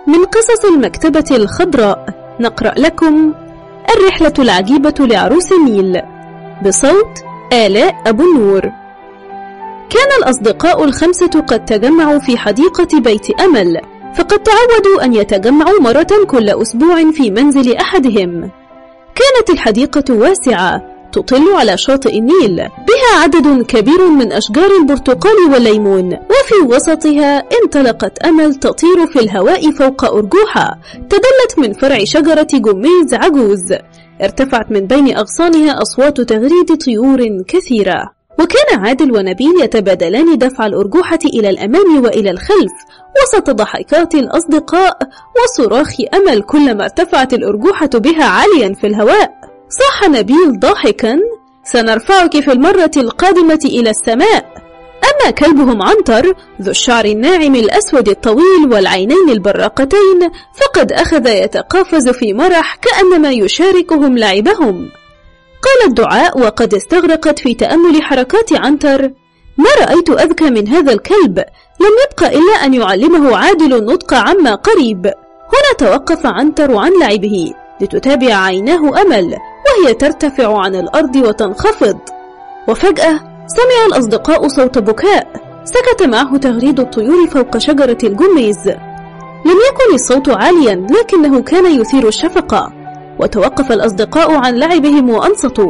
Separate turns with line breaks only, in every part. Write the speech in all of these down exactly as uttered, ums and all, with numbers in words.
من قصص المكتبة الخضراء نقرأ لكم الرحلة العجيبة لعروس النيل بصوت آلاء أبو النور. كان الأصدقاء الخمسة قد تجمعوا في حديقة بيت أمل، فقد تعودوا أن يتجمعوا مرة كل أسبوع في منزل أحدهم. كانت الحديقة واسعة تطل على شاطئ النيل، بها عدد كبير من أشجار البرتقال والليمون، وفي وسطها انطلقت أمل تطير في الهواء فوق أرجوحة تدلت من فرع شجرة جميز عجوز ارتفعت من بين أغصانها أصوات تغريد طيور كثيرة. وكان عادل ونبيل يتبادلان دفع الأرجوحة إلى الأمام وإلى الخلف وسط ضحكات الأصدقاء وصراخ أمل كلما ارتفعت الأرجوحة بها عاليا في الهواء. صاح نبيل ضاحكا: سنرفعك في المرة القادمة إلى السماء. أما كلبهم عنتر ذو الشعر الناعم الأسود الطويل والعينين البراقتين فقد أخذ يتقافز في مرح كأنما يشاركهم لعبهم. قالت دعاء وقد استغرقت في تأمل حركات عنتر: ما رأيت أذكى من هذا الكلب، لم يبق إلا أن يعلمه عادل النطق عما قريب. هنا توقف عنتر عن لعبه لتتابع عيناه أمل وهي ترتفع عن الأرض وتنخفض. وفجأة سمع الأصدقاء صوت بكاء سكت معه تغريد الطيور فوق شجرة الجميز. لم يكن الصوت عاليا لكنه كان يثير الشفقة، وتوقف الأصدقاء عن لعبهم وأنصتوا.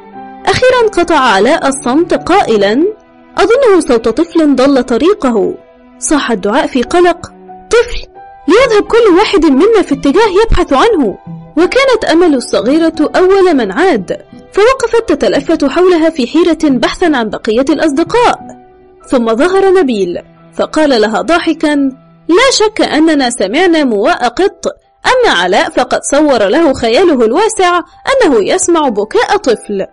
أخيرا قطع علاء الصمت قائلا: أظنه صوت طفل ضل طريقه. صاحت دعاء في قلق: طفل؟ ليذهب كل واحد منا في اتجاه يبحث عنه. وكانت أمل الصغيرة أول من عاد، فوقفت تتلفت حولها في حيرة بحثا عن بقية الأصدقاء. ثم ظهر نبيل فقال لها ضاحكا: لا شك أننا سمعنا مواء قط، أما علاء فقد صور له خياله الواسع أنه يسمع بكاء طفل.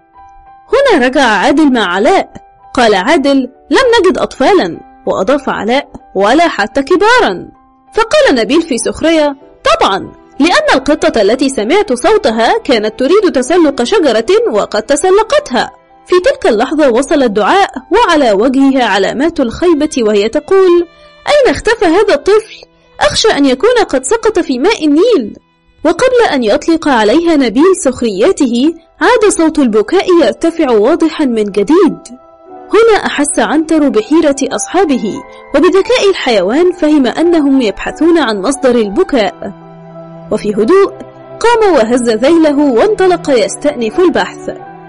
هنا رجع عادل مع علاء. قال عادل: لم نجد أطفالا. وأضاف علاء: ولا حتى كبارا. فقال نبيل في سخرية: طبعا، لأن القطة التي سمعت صوتها كانت تريد تسلق شجرة وقد تسلقتها. في تلك اللحظة وصلت دعاء وعلى وجهها علامات الخيبة وهي تقول: أين اختفى هذا الطفل؟ أخشى أن يكون قد سقط في ماء النيل. وقبل أن يطلق عليها نبيل سخرياته عاد صوت البكاء يرتفع واضحا من جديد. هنا أحس عنتر بحيرة أصحابه، وبذكاء الحيوان فهم أنهم يبحثون عن مصدر البكاء. وفي هدوء قام وهز ذيله وانطلق يستأنف البحث.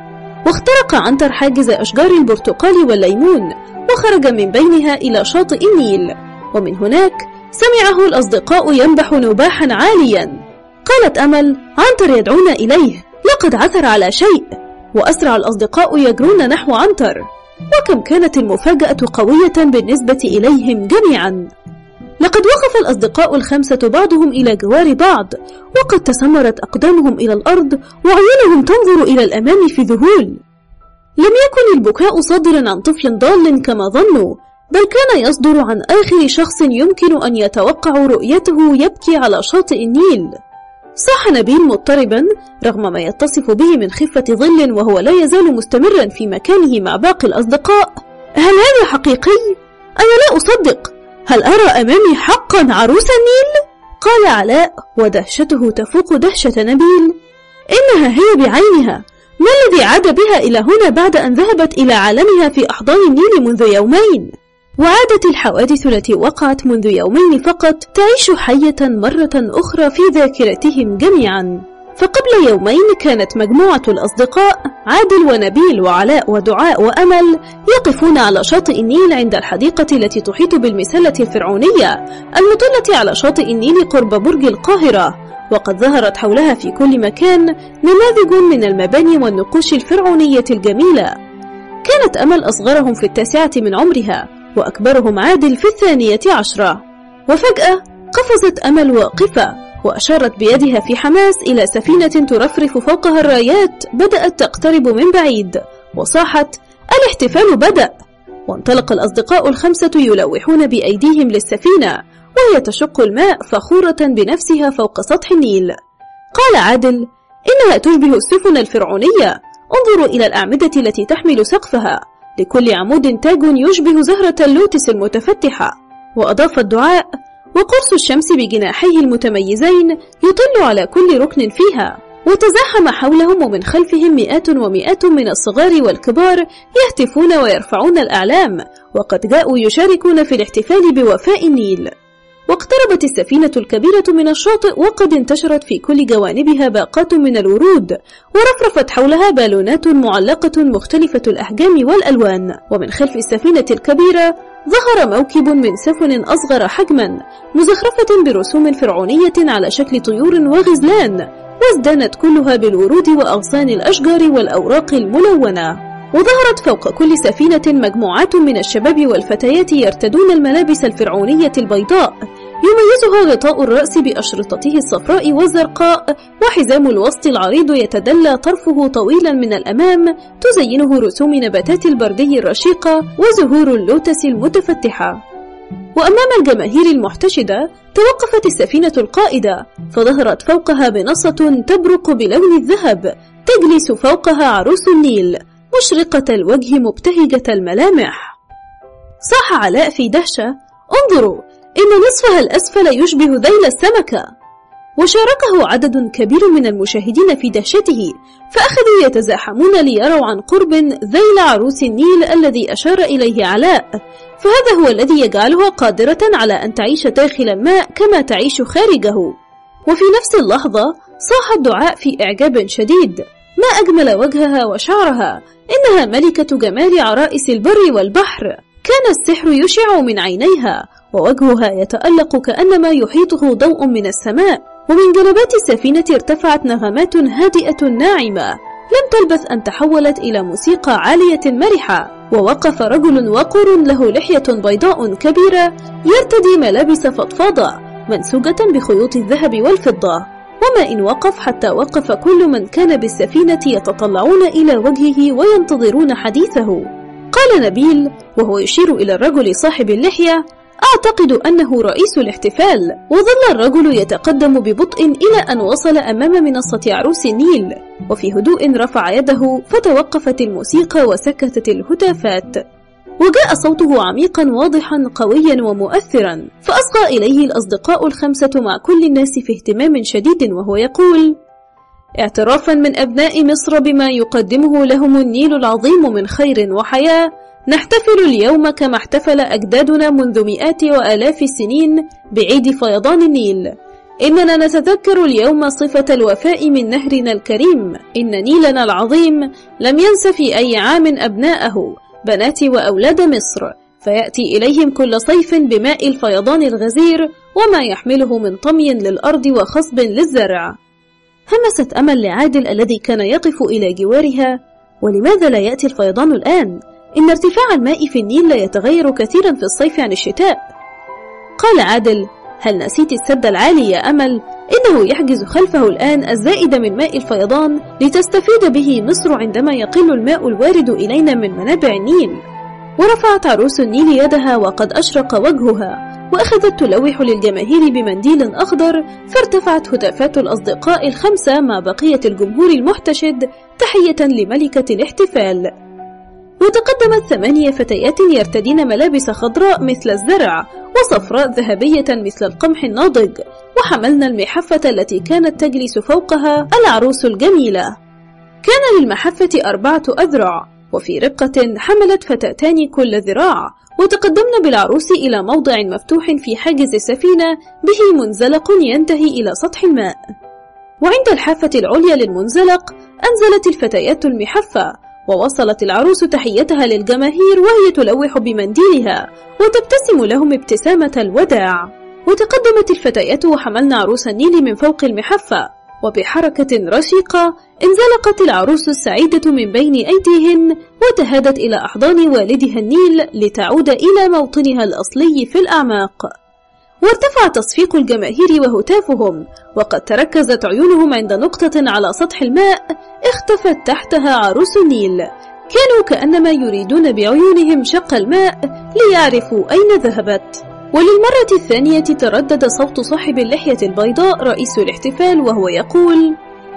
واخترق عنتر حاجز أشجار البرتقال والليمون وخرج من بينها إلى شاطئ النيل، ومن هناك سمعه الأصدقاء ينبح نباحا عاليا. قالت أمل: عنتر يدعونا إليه، لقد عثر على شيء. وأسرع الأصدقاء يجرون نحو عنتر. وكم كانت المفاجأة قوية بالنسبة إليهم جميعا. لقد وقف الأصدقاء الخمسة بعضهم إلى جوار بعض، وقد تسمرت أقدامهم إلى الأرض وعيونهم تنظر إلى الأمام في ذهول. لم يكن البكاء صادرا عن طفل ضال كما ظنوا، بل كان يصدر عن آخر شخص يمكن أن يتوقع رؤيته يبكي على شاطئ النيل. صاح نبيل مضطربا رغم ما يتصف به من خفة ظل وهو لا يزال مستمرا في مكانه مع باقي الأصدقاء: هل هذا حقيقي؟ أنا لا أصدق، هل أرى أمامي حقا عروس النيل؟ قال علاء ودهشته تفوق دهشة نبيل: إنها هي بعينها، ما الذي عاد بها إلى هنا بعد أن ذهبت إلى عالمها في أحضان النيل منذ يومين؟ وعادت الحوادث التي وقعت منذ يومين فقط تعيش حية مرة أخرى في ذاكرتهم جميعا. فقبل يومين كانت مجموعة الأصدقاء عادل ونبيل وعلاء ودعاء وأمل يقفون على شاطئ النيل عند الحديقة التي تحيط بالمسلة الفرعونية المطلة على شاطئ النيل قرب برج القاهرة، وقد ظهرت حولها في كل مكان نماذج من المباني والنقوش الفرعونية الجميلة. كانت أمل أصغرهم في التاسعة من عمرها، وأكبرهم عادل في الثانية عشرة. وفجأة قفزت أمل واقفة وأشارت بيدها في حماس إلى سفينة ترفرف فوقها الرايات بدأت تقترب من بعيد، وصاحت: الاحتفال بدأ. وانطلق الأصدقاء الخمسة يلوحون بأيديهم للسفينة وهي تشق الماء فخورة بنفسها فوق سطح النيل. قال عادل: إنها تشبه السفن الفرعونية، انظروا إلى الأعمدة التي تحمل سقفها، لكل عمود تاج يشبه زهرة اللوتس المتفتحة. وأضاف الدعاء: وقرص الشمس بجناحيه المتميزين يطل على كل ركن فيها، وتزاحم حولهم ومن خلفهم مئات ومئات من الصغار والكبار يهتفون ويرفعون الأعلام، وقد جاءوا يشاركون في الاحتفال بوفاء النيل. واقتربت السفينة الكبيرة من الشاطئ، وقد انتشرت في كل جوانبها باقات من الورود، ورفرفت حولها بالونات معلقة مختلفة الأحجام والألوان. ومن خلف السفينة الكبيرة ظهر موكب من سفن أصغر حجما مزخرفة برسوم فرعونية على شكل طيور وغزلان، وازدانت كلها بالورود وأغصان الأشجار والأوراق الملونة. وظهرت فوق كل سفينة مجموعات من الشباب والفتيات يرتدون الملابس الفرعونية البيضاء، يميزها غطاء الرأس بأشرطته الصفراء والزرقاء، وحزام الوسط العريض يتدلى طرفه طويلا من الأمام تزينه رسوم نباتات البردي الرشيقة وزهور اللوتس المتفتحة. وأمام الجماهير المحتشدة توقفت السفينة القائدة، فظهرت فوقها منصة تبرق بلون الذهب، تجلس فوقها عروس النيل مشرقة الوجه مبتهجة الملامح. صاح علاء في دهشة: انظروا، إن نصفها الأسفل يشبه ذيل السمكة. وشاركه عدد كبير من المشاهدين في دهشته، فأخذوا يتزاحمون ليروا عن قرب ذيل عروس النيل الذي أشار إليه علاء، فهذا هو الذي يجعلها قادرة على أن تعيش داخل الماء كما تعيش خارجه. وفي نفس اللحظة صاح الدعاء في إعجاب شديد: ما أجمل وجهها وشعرها، إنها ملكة جمال عرائس البر والبحر. كان السحر يشع من عينيها، ووجهها يتألق كأنما يحيطه ضوء من السماء. ومن جنبات السفينة ارتفعت نغمات هادئة ناعمة، لم تلبث أن تحولت إلى موسيقى عالية مرحة. ووقف رجل وقر له لحية بيضاء كبيرة يرتدي ملابس فضفاضة منسوجة بخيوط الذهب والفضة، وما إن وقف حتى وقف كل من كان بالسفينة يتطلعون إلى وجهه وينتظرون حديثه. قال نبيل وهو يشير إلى الرجل صاحب اللحية: أعتقد أنه رئيس الاحتفال. وظل الرجل يتقدم ببطء إلى أن وصل أمام منصة عروس النيل، وفي هدوء رفع يده فتوقفت الموسيقى وسكتت الهتافات، وجاء صوته عميقا واضحا قويا ومؤثرا، فأصغى إليه الأصدقاء الخمسة مع كل الناس في اهتمام شديد وهو يقول: اعترافا من أبناء مصر بما يقدمه لهم النيل العظيم من خير وحياة، نحتفل اليوم كما احتفل أجدادنا منذ مئات وآلاف السنين بعيد فيضان النيل. إننا نتذكر اليوم صفة الوفاء من نهرنا الكريم. إن نيلنا العظيم لم ينس في أي عام أبناءه، بنات وأولاد مصر، فيأتي إليهم كل صيف بماء الفيضان الغزير وما يحمله من طمي للأرض وخصب للزرع. همست أمل لعادل الذي كان يقف إلى جوارها: ولماذا لا يأتي الفيضان الآن؟ إن ارتفاع الماء في النيل لا يتغير كثيرا في الصيف عن الشتاء. قال عادل: هل نسيت السد العالي يا أمل؟ إنه يحجز خلفه الآن الزائد من ماء الفيضان لتستفيد به مصر عندما يقل الماء الوارد إلينا من منابع النيل. ورفعت عروس النيل يدها وقد أشرق وجهها، وأخذت تلوح للجماهير بمنديل أخضر، فارتفعت هتافات الأصدقاء الخمسة مع بقية الجمهور المحتشد تحية لملكة الاحتفال. وتقدمت ثمانية فتيات يرتدين ملابس خضراء مثل الزرع وصفراء ذهبية مثل القمح الناضج، وحملنا المحفة التي كانت تجلس فوقها العروس الجميلة. كان للمحفة أربعة أذرع، وفي رقة حملت فتاتان كل ذراع، وتقدمنا بالعروس إلى موضع مفتوح في حاجز السفينة به منزلق ينتهي إلى سطح الماء. وعند الحافة العليا للمنزلق أنزلت الفتيات المحفة، ووصلت العروس تحيتها للجماهير وهي تلوح بمنديلها وتبتسم لهم ابتسامة الوداع. وتقدمت الفتيات وحملنا عروس النيل من فوق المحفة، وبحركة رشيقة انزلقت العروس السعيدة من بين أيديهن وتهادت إلى أحضان والدها النيل لتعود إلى موطنها الأصلي في الأعماق. وارتفع تصفيق الجماهير وهتافهم، وقد تركزت عيونهم عند نقطة على سطح الماء اختفت تحتها عروس النيل. كانوا كأنما يريدون بعيونهم شق الماء ليعرفوا أين ذهبت. وللمرة الثانية تردد صوت صاحب اللحية البيضاء رئيس الاحتفال وهو يقول: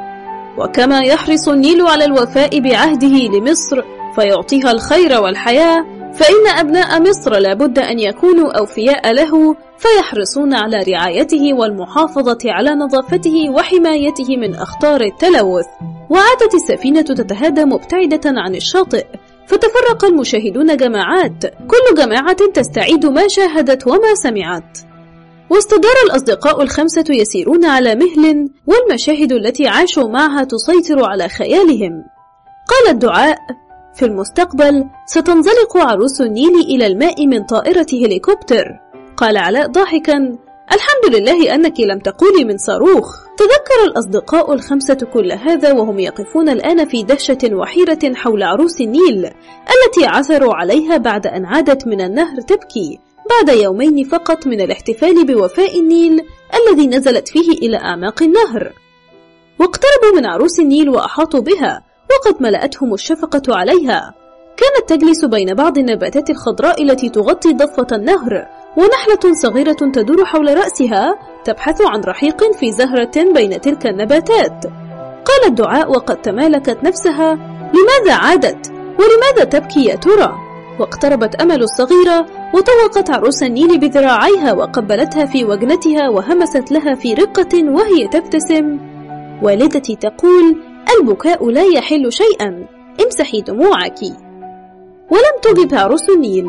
وكما يحرص النيل على الوفاء بعهده لمصر فيعطيها الخير والحياة، فإن أبناء مصر لابد أن يكونوا أوفياء له، فيحرصون على رعايته والمحافظة على نظافته وحمايته من أخطار التلوث. وعادت السفينة تتهادى مبتعدة عن الشاطئ، فتفرق المشاهدون جماعات، كل جماعة تستعيد ما شاهدت وما سمعت. واستدار الأصدقاء الخمسة يسيرون على مهل، والمشاهد التي عاشوا معها تسيطر على خيالهم. قال الدعاء: في المستقبل ستنزلق عروس النيل إلى الماء من طائرة هليكوبتر. قال علاء ضاحكا: الحمد لله أنك لم تقولي من صاروخ. تذكر الأصدقاء الخمسة كل هذا وهم يقفون الآن في دهشة وحيرة حول عروس النيل التي عثروا عليها بعد أن عادت من النهر تبكي بعد يومين فقط من الاحتفال بوفاء النيل الذي نزلت فيه إلى أعماق النهر. واقتربوا من عروس النيل وأحاطوا بها، وقد ملأتهم الشفقة عليها. كانت تجلس بين بعض النباتات الخضراء التي تغطي ضفة النهر، ونحلة صغيرة تدور حول رأسها تبحث عن رحيق في زهرة بين تلك النباتات. قال الدعاء وقد تمالكت نفسها: لماذا عادت؟ ولماذا تبكي يا ترى؟ واقتربت أمل الصغيرة وطوقت عروس النيل بذراعيها وقبلتها في وجنتها وهمست لها في رقة وهي تبتسم: والدتي تقول: البكاء لا يحل شيئا، امسحي دموعك. ولم تجب عروس النيل.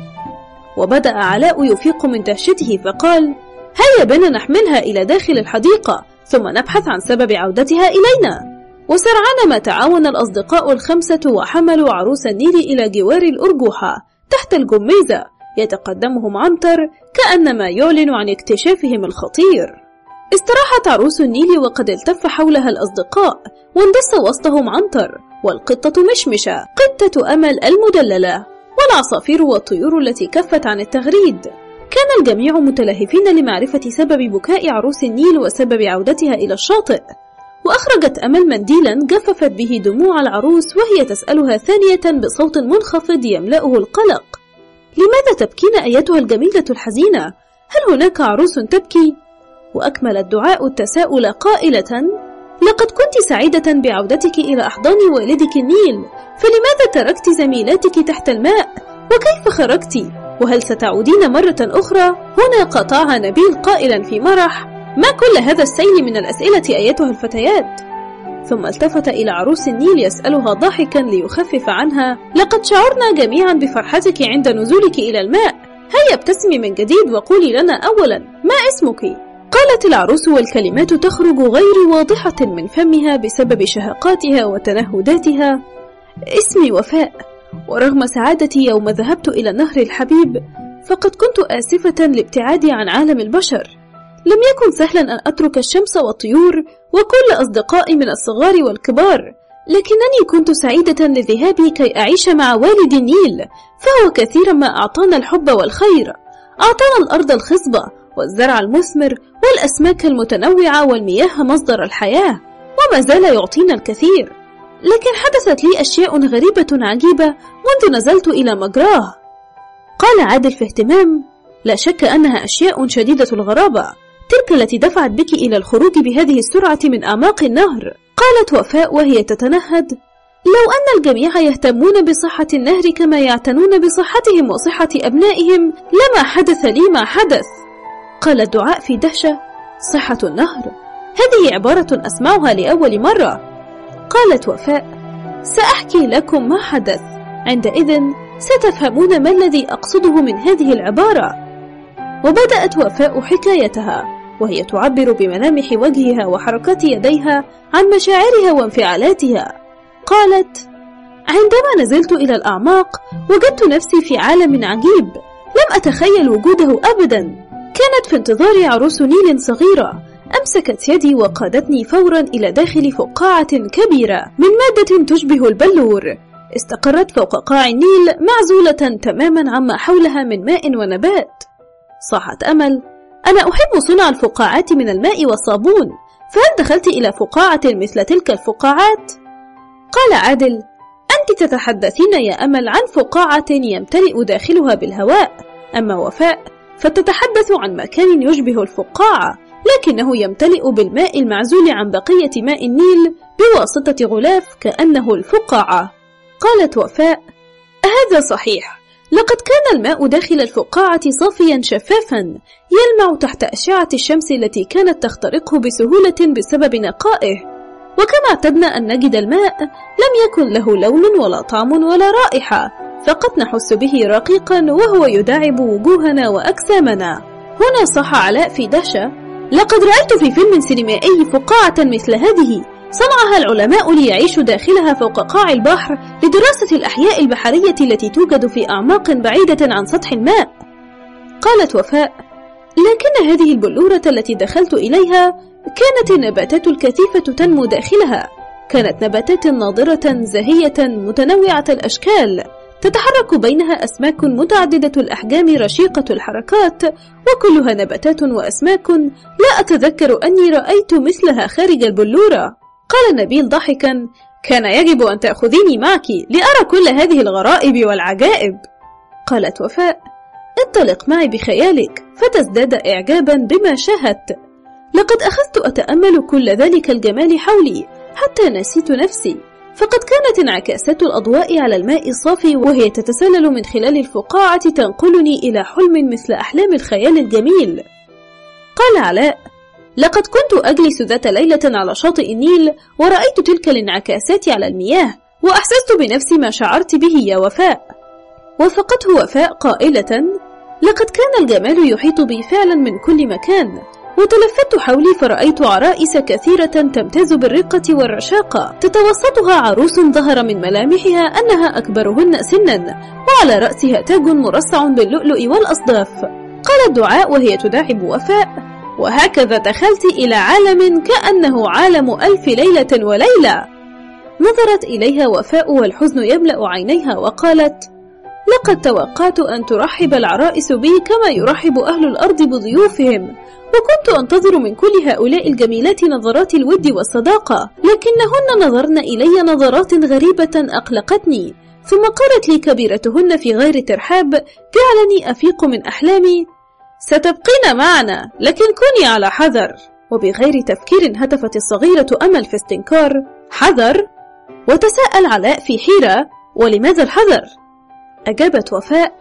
وبدأ علاء يفيق من دهشته فقال: هيا بنا نحملها إلى داخل الحديقة ثم نبحث عن سبب عودتها إلينا. وسرعان ما تعاون الأصدقاء الخمسة وحملوا عروس النيل إلى جوار الأرجوحة تحت الجميزة، يتقدمهم عنتر كأنما يعلن عن اكتشافهم الخطير. استراحت عروس النيل وقد التف حولها الأصدقاء، واندس وسطهم عنتر والقطة مشمشة قطة أمل المدللة والعصافير والطيور التي كفت عن التغريد. كان الجميع متلهفين لمعرفة سبب بكاء عروس النيل وسبب عودتها إلى الشاطئ. وأخرجت أمل منديلا جففت به دموع العروس وهي تسألها ثانية بصوت منخفض يملأه القلق: لماذا تبكين أيتها الجميلة الحزينة؟ هل هناك عروس تبكي؟ وأكمل الدعاء التساؤل قائلة: لقد كنت سعيدة بعودتك إلى أحضان والدك النيل، فلماذا تركت زميلاتك تحت الماء؟ وكيف خرجت؟ وهل ستعودين مرة أخرى؟ هنا قطعها نبيل قائلا في مرح: ما كل هذا السيل من الأسئلة أيتها الفتيات؟ ثم التفت إلى عروس النيل يسألها ضاحكا ليخفف عنها: لقد شعرنا جميعا بفرحتك عند نزولك إلى الماء، هيا ابتسمي من جديد وقولي لنا أولا ما اسمك؟ قالت العروس والكلمات تخرج غير واضحة من فمها بسبب شهقاتها وتنهداتها: اسمي وفاء، ورغم سعادتي يوم ذهبت إلى النهر الحبيب فقد كنت آسفة لابتعادي عن عالم البشر. لم يكن سهلا أن أترك الشمس والطيور وكل أصدقائي من الصغار والكبار، لكنني كنت سعيدة لذهابي كي أعيش مع والد النيل، فهو كثيرا ما أعطانا الحب والخير، أعطانا الأرض الخصبة والزرع المثمر والأسماك المتنوعة والمياه مصدر الحياة، وما زال يعطينا الكثير. لكن حدثت لي أشياء غريبة عجيبة منذ نزلت إلى مجراه. قال عادل في اهتمام: لا شك أنها أشياء شديدة الغرابة، تلك التي دفعت بك إلى الخروج بهذه السرعة من أعماق النهر. قالت وفاء وهي تتنهد: لو أن الجميع يهتمون بصحة النهر كما يعتنون بصحتهم وصحة أبنائهم لما حدث لي ما حدث. قال الدعاء في دهشة: صحة النهر؟ هذه عبارة أسمعها لأول مرة. قالت وفاء: سأحكي لكم ما حدث، عندئذ ستفهمون ما الذي أقصده من هذه العبارة. وبدأت وفاء حكايتها وهي تعبر بملامح وجهها وحركات يديها عن مشاعرها وانفعالاتها. قالت: عندما نزلت إلى الأعماق وجدت نفسي في عالم عجيب لم أتخيل وجوده أبدا. كانت في انتظاري عروس نيل صغيرة، أمسكت يدي وقادتني فورا إلى داخل فقاعة كبيرة من مادة تشبه البلور، استقرت فوق قاع النيل معزولة تماما عما حولها من ماء ونبات. صاحت أمل: أنا أحب صنع الفقاعات من الماء والصابون، فهل دخلت إلى فقاعة مثل تلك الفقاعات؟ قال عادل: أنت تتحدثين يا أمل عن فقاعة يمتلئ داخلها بالهواء، أما وفاء فتتحدث عن مكان يشبه الفقاعة لكنه يمتلئ بالماء المعزول عن بقية ماء النيل بواسطة غلاف كأنه الفقاعة. قالت وفاء: هذا صحيح، لقد كان الماء داخل الفقاعة صافيا شفافا يلمع تحت أشعة الشمس التي كانت تخترقه بسهولة بسبب نقائه. وكما اعتدنا أن نجد الماء لم يكن له لون ولا طعم ولا رائحة، فقط نحس به رقيقا وهو يداعب وجوهنا وأجسامنا. هنا صاح علاء في دهشة: لقد رأيت في فيلم سينمائي فقاعة مثل هذه، صنعها العلماء ليعيشوا داخلها فوق قاع البحر لدراسة الأحياء البحرية التي توجد في أعماق بعيدة عن سطح الماء. قالت وفاء: لكن هذه البلورة التي دخلت إليها كانت النباتات الكثيفة تنمو داخلها، كانت نباتات ناضرة زاهية متنوعة الأشكال، تتحرك بينها أسماك متعددة الأحجام رشيقة الحركات، وكلها نباتات وأسماك لا أتذكر أني رأيت مثلها خارج البلورة. قال نبيل ضاحكا: كان يجب أن تأخذيني معك لأرى كل هذه الغرائب والعجائب. قالت وفاء: انطلق معي بخيالك فتزداد إعجابا بما شاهدت. لقد أخذت أتأمل كل ذلك الجمال حولي حتى نسيت نفسي، فقد كانت انعكاسات الأضواء على الماء الصافي وهي تتسلل من خلال الفقاعة تنقلني إلى حلم مثل أحلام الخيال الجميل. قال علاء: لقد كنت أجلس ذات ليلة على شاطئ النيل ورأيت تلك الانعكاسات على المياه، وأحسست بنفس ما شعرت به يا وفاء. وافقته وفاء قائلة: لقد كان الجمال يحيط بي فعلا من كل مكان، وتلفت حولي فرأيت عرائس كثيرة تمتاز بالرقة والرشاقة، تتوسطها عروس ظهر من ملامحها أنها أكبرهن سنا، وعلى رأسها تاج مرصع باللؤلؤ والأصداف. قالت دعاء وهي تداعب وفاء: وهكذا دخلت إلى عالم كأنه عالم ألف ليلة وليلة. نظرت إليها وفاء والحزن يملأ عينيها وقالت: لقد توقعت أن ترحب العرائس بي كما يرحب أهل الأرض بضيوفهم، وكنت أنتظر من كل هؤلاء الجميلات نظرات الود والصداقة، لكنهن نظرن إلي نظرات غريبة أقلقتني. ثم قالت لي كبيرتهن في غير ترحاب جعلني أفيق من أحلامي: ستبقين معنا، لكن كوني على حذر. وبغير تفكير هتفت الصغيرة أمل في استنكار: حذر؟ وتساءل علاء في حيرة: ولماذا الحذر؟ أجابت وفاء: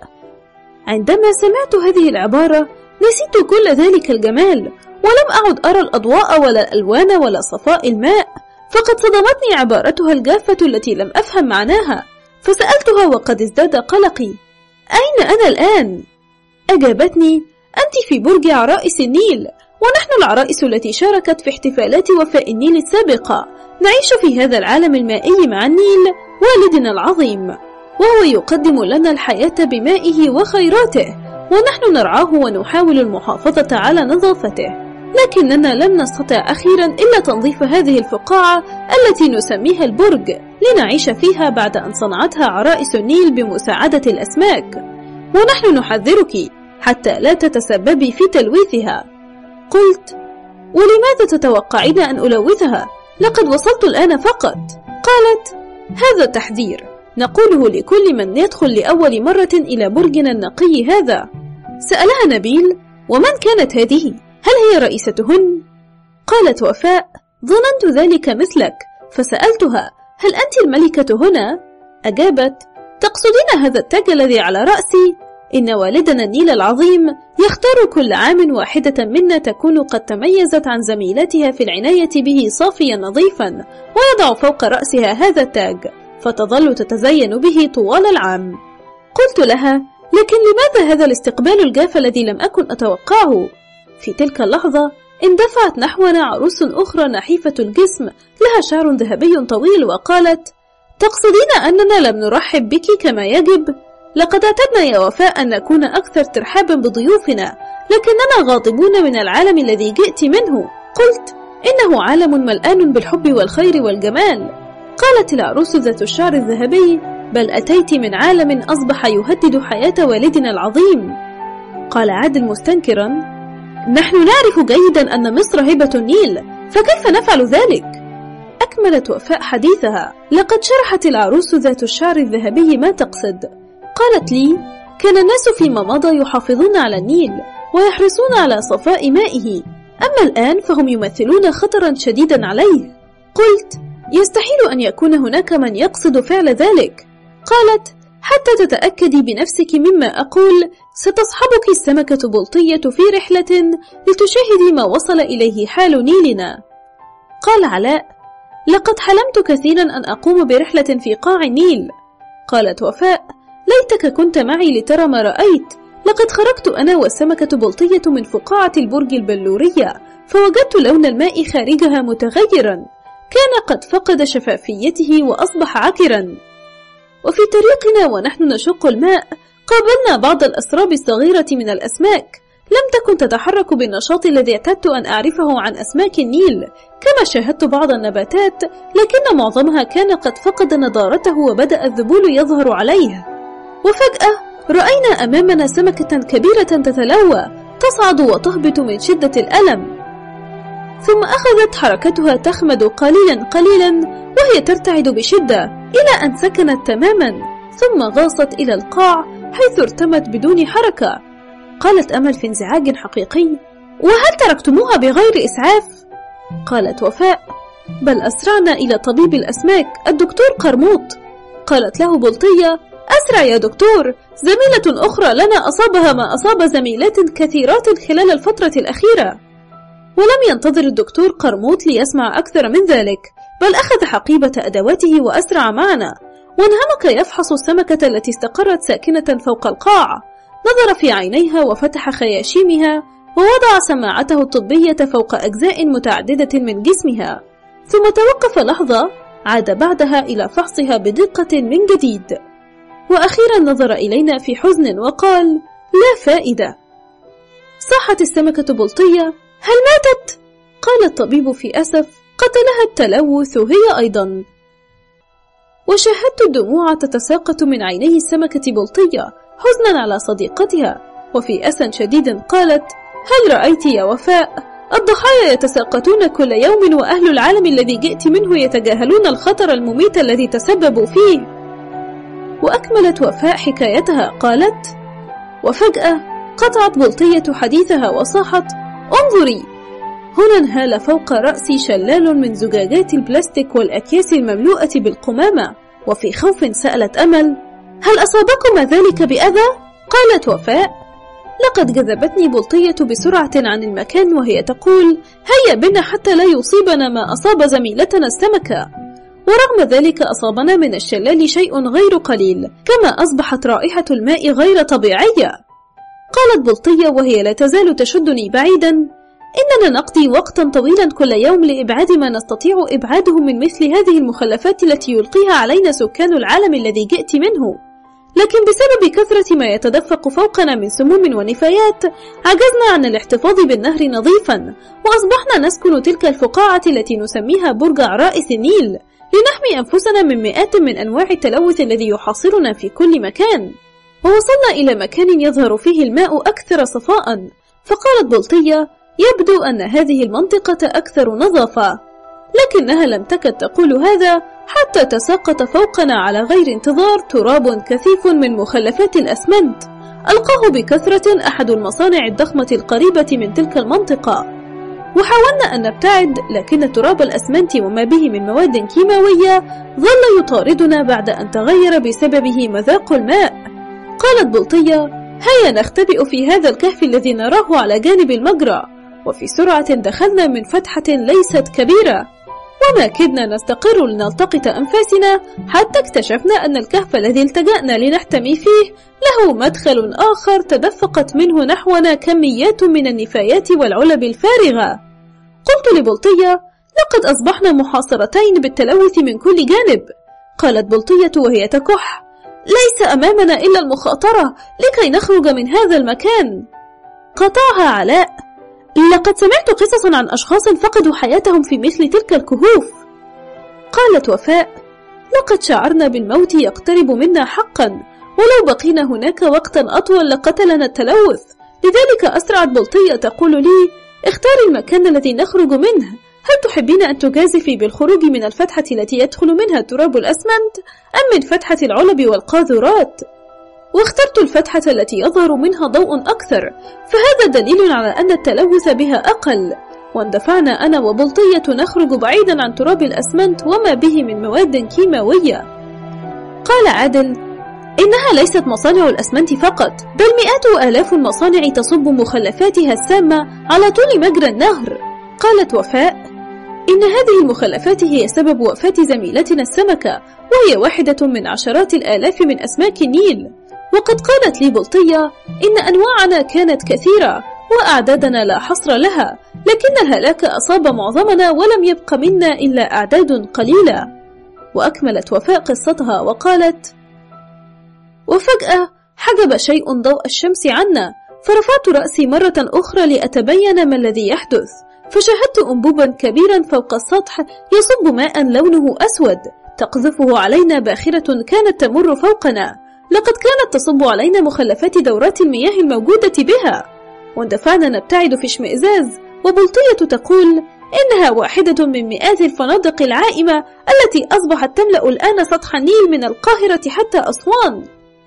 عندما سمعت هذه العبارة نسيت كل ذلك الجمال، ولم أعد أرى الأضواء ولا الألوان ولا صفاء الماء، فقد صدمتني عبارتها الجافة التي لم أفهم معناها، فسألتها وقد ازداد قلقي: أين أنا الآن؟ أجابتني: أنت في برج عرائس النيل، ونحن العرائس التي شاركت في احتفالات وفاء النيل السابقة، نعيش في هذا العالم المائي مع النيل والدنا العظيم، وهو يقدم لنا الحياة بمائه وخيراته، ونحن نرعاه ونحاول المحافظة على نظافته، لكننا لم نستطع أخيرا إلا تنظيف هذه الفقاعة التي نسميها البرج لنعيش فيها بعد أن صنعتها عرائس النيل بمساعدة الأسماك، ونحن نحذرك حتى لا تتسببي في تلويثها. قلت: ولماذا تتوقعين أن ألوثها؟ لقد وصلت الآن فقط. قالت: هذا تحذير نقوله لكل من يدخل لأول مرة إلى برجنا النقي هذا. سألها نبيل: ومن كانت هذه؟ هل هي رئيستهن؟ قالت وفاء: ظننت ذلك مثلك، فسألتها: هل أنت الملكة هنا؟ أجابت: تقصدين هذا التاج الذي على رأسي؟ إن والدنا النيل العظيم يختار كل عام واحدة منا تكون قد تميزت عن زميلتها في العناية به صافيا نظيفا، ويضع فوق رأسها هذا التاج، فتظل تتزين به طوال العام. قلت لها: لكن لماذا هذا الاستقبال الجاف الذي لم أكن أتوقعه؟ في تلك اللحظة اندفعت نحونا عروس أخرى نحيفة الجسم لها شعر ذهبي طويل وقالت: تقصدين أننا لم نرحب بك كما يجب؟ لقد اعتدنا يا وفاء أن نكون أكثر ترحابا بضيوفنا، لكننا غاضبون من العالم الذي جئت منه. قلت: إنه عالم ملآن بالحب والخير والجمال. قالت العروس ذات الشعر الذهبي: بل أتيت من عالم أصبح يهدد حياة والدنا العظيم. قال عادل مستنكرا: نحن نعرف جيدا أن مصر هبة النيل، فكيف نفعل ذلك؟ أكملت وفاء حديثها: لقد شرحت العروس ذات الشعر الذهبي ما تقصد. قالت لي: كان الناس فيما مضى يحافظون على النيل ويحرصون على صفاء مائه، أما الآن فهم يمثلون خطرا شديدا عليه. قلت: يستحيل أن يكون هناك من يقصد فعل ذلك. قالت: حتى تتأكدي بنفسك مما أقول، ستصحبك السمكة بلطية في رحلة لتشاهدي ما وصل إليه حال نيلنا. قال علاء: لقد حلمت كثيرا أن أقوم برحلة في قاع النيل. قالت وفاء: ليتك كنت معي لترى ما رأيت. لقد خرجت أنا والسمكة بلطية من فقاعة البرج البلورية، فوجدت لون الماء خارجها متغيرا، كان قد فقد شفافيته وأصبح عكرا. وفي طريقنا ونحن نشق الماء قابلنا بعض الأسراب الصغيرة من الأسماك، لم تكن تتحرك بالنشاط الذي اعتدت أن أعرفه عن أسماك النيل، كما شاهدت بعض النباتات، لكن معظمها كان قد فقد نضارته وبدأ الذبول يظهر عليه. وفجأة رأينا أمامنا سمكة كبيرة تتلوى، تصعد وتهبط من شدة الألم، ثم أخذت حركتها تخمد قليلا قليلا وهي ترتعد بشدة إلى أن سكنت تماما، ثم غاصت إلى القاع حيث ارتمت بدون حركة. قالت أمل في انزعاج حقيقي: وهل تركتموها بغير إسعاف؟ قالت وفاء: بل أسرعنا إلى طبيب الأسماك الدكتور قرموط. قالت له بلطية: أسرع يا دكتور، زميلة أخرى لنا أصابها ما أصاب زميلات كثيرات خلال الفترة الأخيرة. ولم ينتظر الدكتور قرموط ليسمع أكثر من ذلك، بل أخذ حقيبة أدواته وأسرع معنا، وانهمك يفحص السمكة التي استقرت ساكنة فوق القاع. نظر في عينيها وفتح خياشيمها، ووضع سماعته الطبية فوق أجزاء متعددة من جسمها، ثم توقف لحظة، عاد بعدها إلى فحصها بدقة من جديد، وأخيرا نظر إلينا في حزن وقال: لا فائدة. صاحت السمكة بلطية: هل ماتت؟ قال الطبيب في أسف: قتلها التلوث هي أيضا. وشاهدت الدموع تتساقط من عيني السمكة بلطية حزنا على صديقتها، وفي أسى شديد قالت: هل رأيت يا وفاء؟ الضحايا يتساقطون كل يوم، وأهل العالم الذي جئت منه يتجاهلون الخطر المميت الذي تسببوا فيه. وأكملت وفاء حكايتها قالت: وفجأة قطعت بلطية حديثها وصاحت: انظري! هنا انهال فوق رأسي شلال من زجاجات البلاستيك والأكياس المملوءة بالقمامة. وفي خوف سألت أمل: هل أصابكم ذلك بأذى؟ قالت وفاء: لقد جذبتني بلطية بسرعة عن المكان وهي تقول: هيا بنا حتى لا يصيبنا ما أصاب زميلتنا السمكة. ورغم ذلك أصابنا من الشلال شيء غير قليل، كما أصبحت رائحة الماء غير طبيعية. قالت بلطية وهي لا تزال تشدني بعيدا: إننا نقضي وقتا طويلا كل يوم لإبعاد ما نستطيع إبعاده من مثل هذه المخلفات التي يلقيها علينا سكان العالم الذي جئت منه، لكن بسبب كثرة ما يتدفق فوقنا من سموم ونفايات عجزنا عن الاحتفاظ بالنهر نظيفا، وأصبحنا نسكن تلك الفقاعة التي نسميها برج عرائس النيل لنحمي أنفسنا من مئات من أنواع التلوث الذي يحاصرنا في كل مكان. ووصلنا إلى مكان يظهر فيه الماء أكثر صفاء، فقالت بلطية: يبدو أن هذه المنطقة أكثر نظافة، لكنها لم تكد تقول هذا حتى تساقط فوقنا على غير انتظار تراب كثيف من مخلفات الأسمنت ألقاه بكثرة أحد المصانع الضخمة القريبة من تلك المنطقة. وحاولنا أن نبتعد، لكن تراب الأسمنت وما به من مواد كيماوية ظل يطاردنا بعد أن تغير بسببه مذاق الماء. قالت بلطية: هيا نختبئ في هذا الكهف الذي نراه على جانب المجرى. وفي سرعة دخلنا من فتحة ليست كبيرة، وما كدنا نستقر لنلتقط أنفاسنا حتى اكتشفنا أن الكهف الذي التجأنا لنحتمي فيه له مدخل آخر تدفقت منه نحونا كميات من النفايات والعلب الفارغة. قلت لبلطية: لقد أصبحنا محاصرتين بالتلوث من كل جانب. قالت بلطية وهي تكح: ليس أمامنا إلا المخاطرة لكي نخرج من هذا المكان. قطعها علاء: لقد سمعت قصصا عن أشخاص فقدوا حياتهم في مثل تلك الكهوف. قالت وفاء: لقد شعرنا بالموت يقترب منا حقا، ولو بقينا هناك وقتا أطول لقتلنا التلوث. لذلك أسرعت بلطية تقول لي: اختاري المكان الذي نخرج منه، هل تحبين أن تجازفي بالخروج من الفتحة التي يدخل منها تراب الأسمنت أم من فتحة العلب والقاذورات؟ واخترت الفتحة التي يظهر منها ضوء أكثر، فهذا دليل على أن التلوث بها أقل. واندفعنا أنا وبلطية نخرج بعيدا عن تراب الأسمنت وما به من مواد كيماوية. قال عادل: إنها ليست مصانع الأسمنت فقط، بل مئات وآلاف المصانع تصب مخلفاتها السامة على طول مجرى النهر. قالت وفاء: إن هذه المخلفات هي سبب وفاة زميلتنا السمكة، وهي واحدة من عشرات الآلاف من أسماك النيل. وقد قالت لي بلطية إن أنواعنا كانت كثيرة وأعدادنا لا حصر لها، لكن الهلاك أصاب معظمنا ولم يبق منا إلا أعداد قليلة. وأكملت وفاء قصتها وقالت: وفجأة حجب شيء ضوء الشمس عنا، فرفعت رأسي مرة أخرى لأتبين ما الذي يحدث، فشاهدت أنبوبا كبيرا فوق السطح يصب ماء لونه أسود تقذفه علينا باخرة كانت تمر فوقنا. لقد كانت تصب علينا مخلفات دورات المياه الموجودة بها. واندفعنا نبتعد في اشمئزاز، وبلطية تقول إنها واحدة من مئات الفنادق العائمة التي أصبحت تملأ الآن سطح النيل من القاهرة حتى أسوان.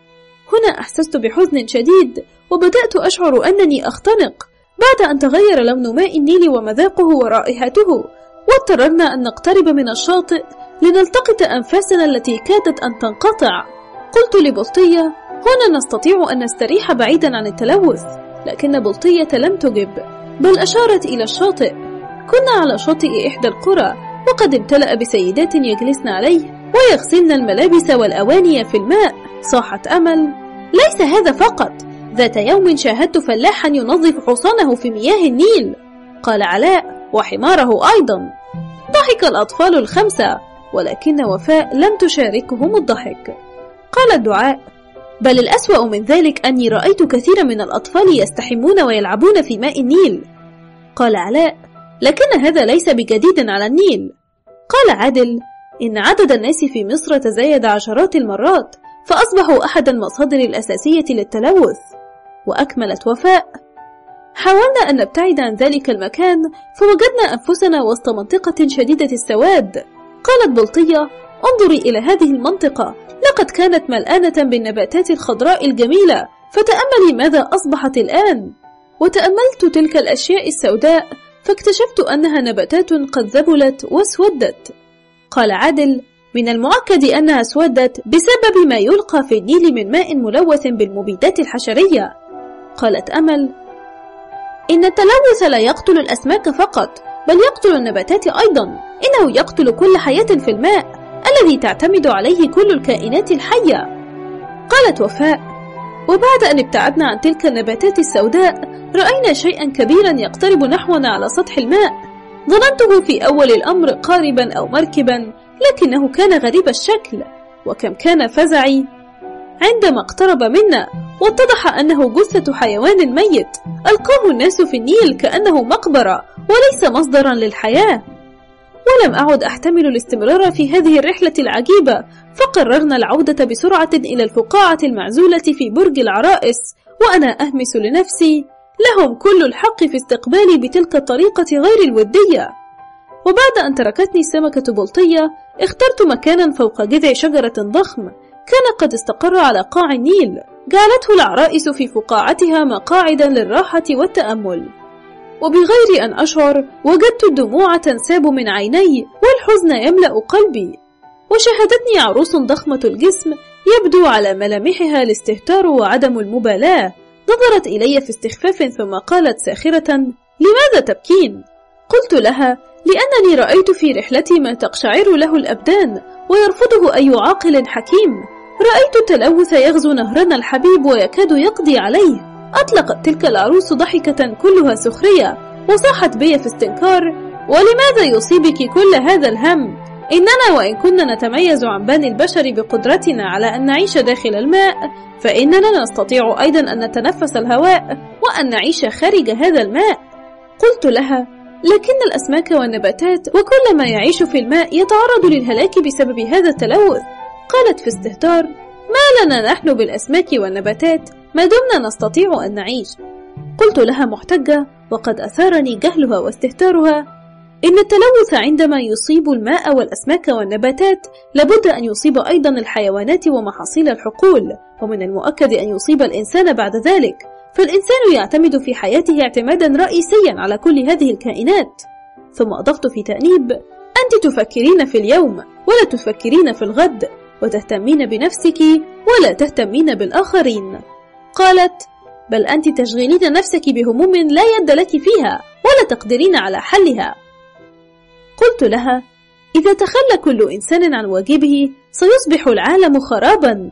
هنا أحسست بحزن شديد، وبدأت أشعر أنني أختنق بعد أن تغير لون ماء النيل ومذاقه ورائحته. واضطررنا أن نقترب من الشاطئ لنلتقط أنفاسنا التي كادت أن تنقطع. قلت لبلطية: هنا نستطيع أن نستريح بعيدا عن التلوث. لكن بلطية لم تجب، بل أشارت إلى الشاطئ. كنا على شاطئ إحدى القرى، وقد امتلأ بسيدات يجلسن عليه ويغسلن الملابس والأواني في الماء. صاحت أمل: ليس هذا فقط، ذات يوم شاهدت فلاحا ينظف حصانه في مياه النيل. قال علاء: وحماره أيضا. ضحك الأطفال الخمسة، ولكن وفاء لم تشاركهم الضحك. قالت دعاء: بل الأسوأ من ذلك أني رأيت كثيرا من الأطفال يستحمون ويلعبون في ماء النيل. قال علاء: لكن هذا ليس بجديد على النيل. قال عادل: إن عدد الناس في مصر تزايد عشرات المرات، فأصبحوا أحد المصادر الأساسية للتلوث. وأكملت وفاء: حاولنا أن نبتعد عن ذلك المكان، فوجدنا أنفسنا وسط منطقة شديدة السواد. قالت بلطية: انظري إلى هذه المنطقة، لقد كانت ملآنة بالنباتات الخضراء الجميلة، فتأملي ماذا أصبحت الآن. وتأملت تلك الأشياء السوداء، فاكتشفت أنها نباتات قد ذبلت واسودت. قال عادل: من المؤكد أنها اسودت بسبب ما يلقى في النيل من ماء ملوث بالمبيدات الحشرية. قالت أمل: إن التلوث لا يقتل الأسماك فقط، بل يقتل النباتات أيضا. إنه يقتل كل حياة في الماء الذي تعتمد عليه كل الكائنات الحية. قالت وفاء: وبعد أن ابتعدنا عن تلك النباتات السوداء، رأينا شيئا كبيرا يقترب نحونا على سطح الماء. ظننته في أول الأمر قاربا أو مركبا، لكنه كان غريب الشكل. وكم كان فزعي عندما اقترب منا واتضح أنه جثة حيوان ميت ألقاه الناس في النيل كأنه مقبرة وليس مصدرا للحياة. ولم أعد أحتمل الاستمرار في هذه الرحلة العجيبة، فقررنا العودة بسرعة إلى الفقاعة المعزولة في برج العرائس. وأنا أهمس لنفسي: لهم كل الحق في استقبالي بتلك الطريقة غير الودية. وبعد أن تركتني السمكة بلطية، اخترت مكانا فوق جذع شجرة ضخم كان قد استقر على قاع النيل، جعلته العرائس في فقاعتها مقاعدا للراحة والتأمل. وبغير أن أشعر وجدت الدموع تنساب من عيني والحزن يملأ قلبي. وشاهدتني عروس ضخمة الجسم يبدو على ملامحها الاستهتار وعدم المبالاة. نظرت إلي في استخفاف ثم قالت ساخرة: لماذا تبكين؟ قلت لها: لأنني رأيت في رحلتي ما تقشعر له الأبدان ويرفضه أي عاقل حكيم. رأيت التلوث يغزو نهرنا الحبيب ويكاد يقضي عليه. أطلقت تلك العروس ضحكة كلها سخرية وصاحت بي في استنكار: ولماذا يصيبك كل هذا الهم؟ إننا وإن كنا نتميز عن بني البشر بقدرتنا على أن نعيش داخل الماء، فإننا نستطيع أيضا أن نتنفس الهواء وأن نعيش خارج هذا الماء. قلت لها: لكن الأسماك والنباتات وكل ما يعيش في الماء يتعرض للهلاك بسبب هذا التلوث. قالت في استهتار: ما لنا نحن بالأسماك والنباتات ما دمنا نستطيع أن نعيش. قلت لها محتجة وقد أثارني جهلها واستهتارها: إن التلوث عندما يصيب الماء والأسماك والنباتات لابد أن يصيب أيضا الحيوانات ومحاصيل الحقول، ومن المؤكد أن يصيب الإنسان بعد ذلك، فالإنسان يعتمد في حياته اعتمادا رئيسيا على كل هذه الكائنات. ثم أضفت في تأنيب: أنت تفكرين في اليوم ولا تفكرين في الغد، وتهتمين بنفسك ولا تهتمين بالآخرين. قالت: بل أنت تشغلين نفسك بهموم لا يد لك فيها ولا تقدرين على حلها. قلت لها: إذا تخلى كل إنسان عن واجبه سيصبح العالم خرابا.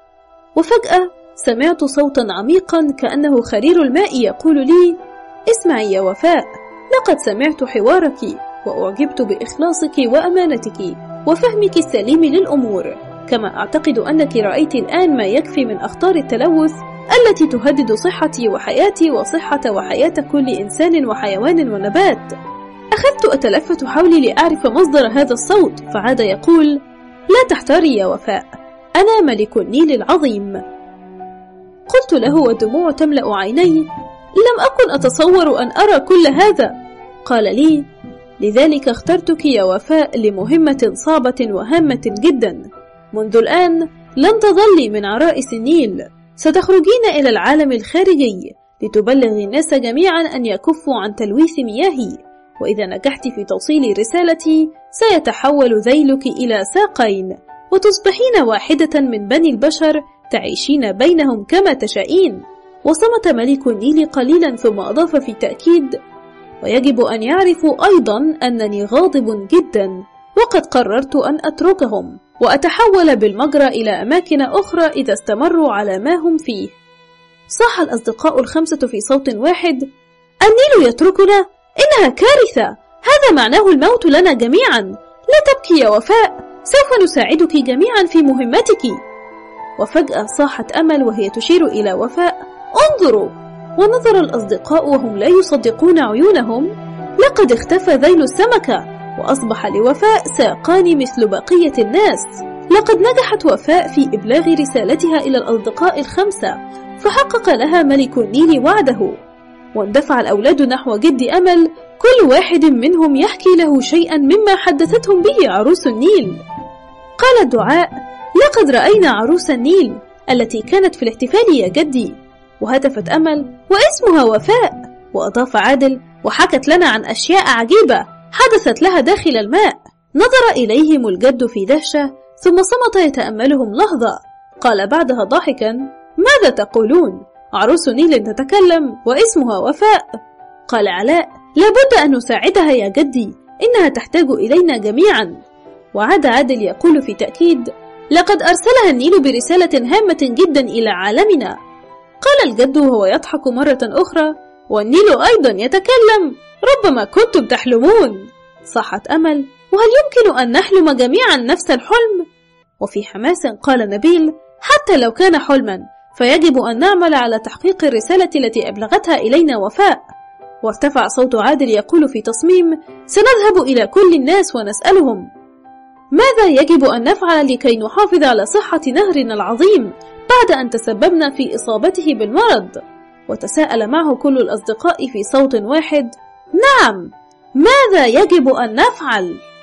وفجأة سمعت صوتا عميقا كأنه خرير الماء يقول لي: اسمعي يا وفاء، لقد سمعت حوارك وأعجبت بإخلاصك وأمانتك وفهمك السليم للأمور، كما أعتقد أنك رأيت الآن ما يكفي من أخطار التلوث التي تهدد صحتي وحياتي وصحة وحياة كل إنسان وحيوان ونبات. أخذت أتلفت حولي لأعرف مصدر هذا الصوت، فعاد يقول: لا تحتاري يا وفاء، أنا ملك النيل العظيم. قلت له والدموع تملأ عيني: لم أكن أتصور أن أرى كل هذا. قال لي: لذلك اخترتك يا وفاء لمهمة صعبة وهامة جدا. منذ الآن لن تظلي من عرائس النيل، ستخرجين إلى العالم الخارجي لتبلغي الناس جميعا أن يكفوا عن تلويث مياهي، وإذا نجحت في توصيل رسالتي سيتحول ذيلك إلى ساقين وتصبحين واحدة من بني البشر تعيشين بينهم كما تشائين. وصمت ملك النيل قليلا ثم أضاف في تأكيد: ويجب أن يعرفوا أيضا أنني غاضب جدا، وقد قررت أن أتركهم وأتحول بالمجرى إلى أماكن أخرى إذا استمروا على ما هم فيه. صاح الأصدقاء الخمسة في صوت واحد: النيل يتركنا؟ إنها كارثة، هذا معناه الموت لنا جميعا. لا تبكي يا وفاء، سوف نساعدك جميعا في مهمتك. وفجأة صاحت أمل وهي تشير إلى وفاء: انظروا. ونظر الأصدقاء وهم لا يصدقون عيونهم: لقد اختفى ذيل السمكة، وأصبح لوفاء ساقان مثل بقية الناس. لقد نجحت وفاء في إبلاغ رسالتها إلى الأصدقاء الخمسة، فحقق لها ملك النيل وعده. واندفع الأولاد نحو جد أمل، كل واحد منهم يحكي له شيئا مما حدثتهم به عروس النيل. قالت دعاء: لقد رأينا عروس النيل التي كانت في الاحتفال يا جدي. وهتفت أمل: واسمها وفاء. وأضاف عادل: وحكت لنا عن أشياء عجيبة حدثت لها داخل الماء. نظر إليهم الجد في دهشة ثم صمت يتأملهم لحظة. قال بعدها ضاحكا: ماذا تقولون؟ عروس نيل تتكلم واسمها وفاء. قال علاء: لابد أن نساعدها يا جدي، إنها تحتاج إلينا جميعا. وعاد عادل يقول في تأكيد: لقد أرسلها النيل برسالة هامة جدا إلى عالمنا. قال الجد وهو يضحك مرة أخرى: والنيل أيضا يتكلم، ربما كنتم تحلمون. صاحت أمل: وهل يمكن أن نحلم جميعا نفس الحلم؟ وفي حماس قال نبيل: حتى لو كان حلما فيجب أن نعمل على تحقيق الرسالة التي أبلغتها إلينا وفاء. وارتفع صوت عادل يقول في تصميم: سنذهب إلى كل الناس ونسألهم ماذا يجب أن نفعل لكي نحافظ على صحة نهرنا العظيم بعد أن تسببنا في إصابته بالمرض. وتساءل معه كل الأصدقاء في صوت واحد: نعم، ماذا يجب أن نفعل؟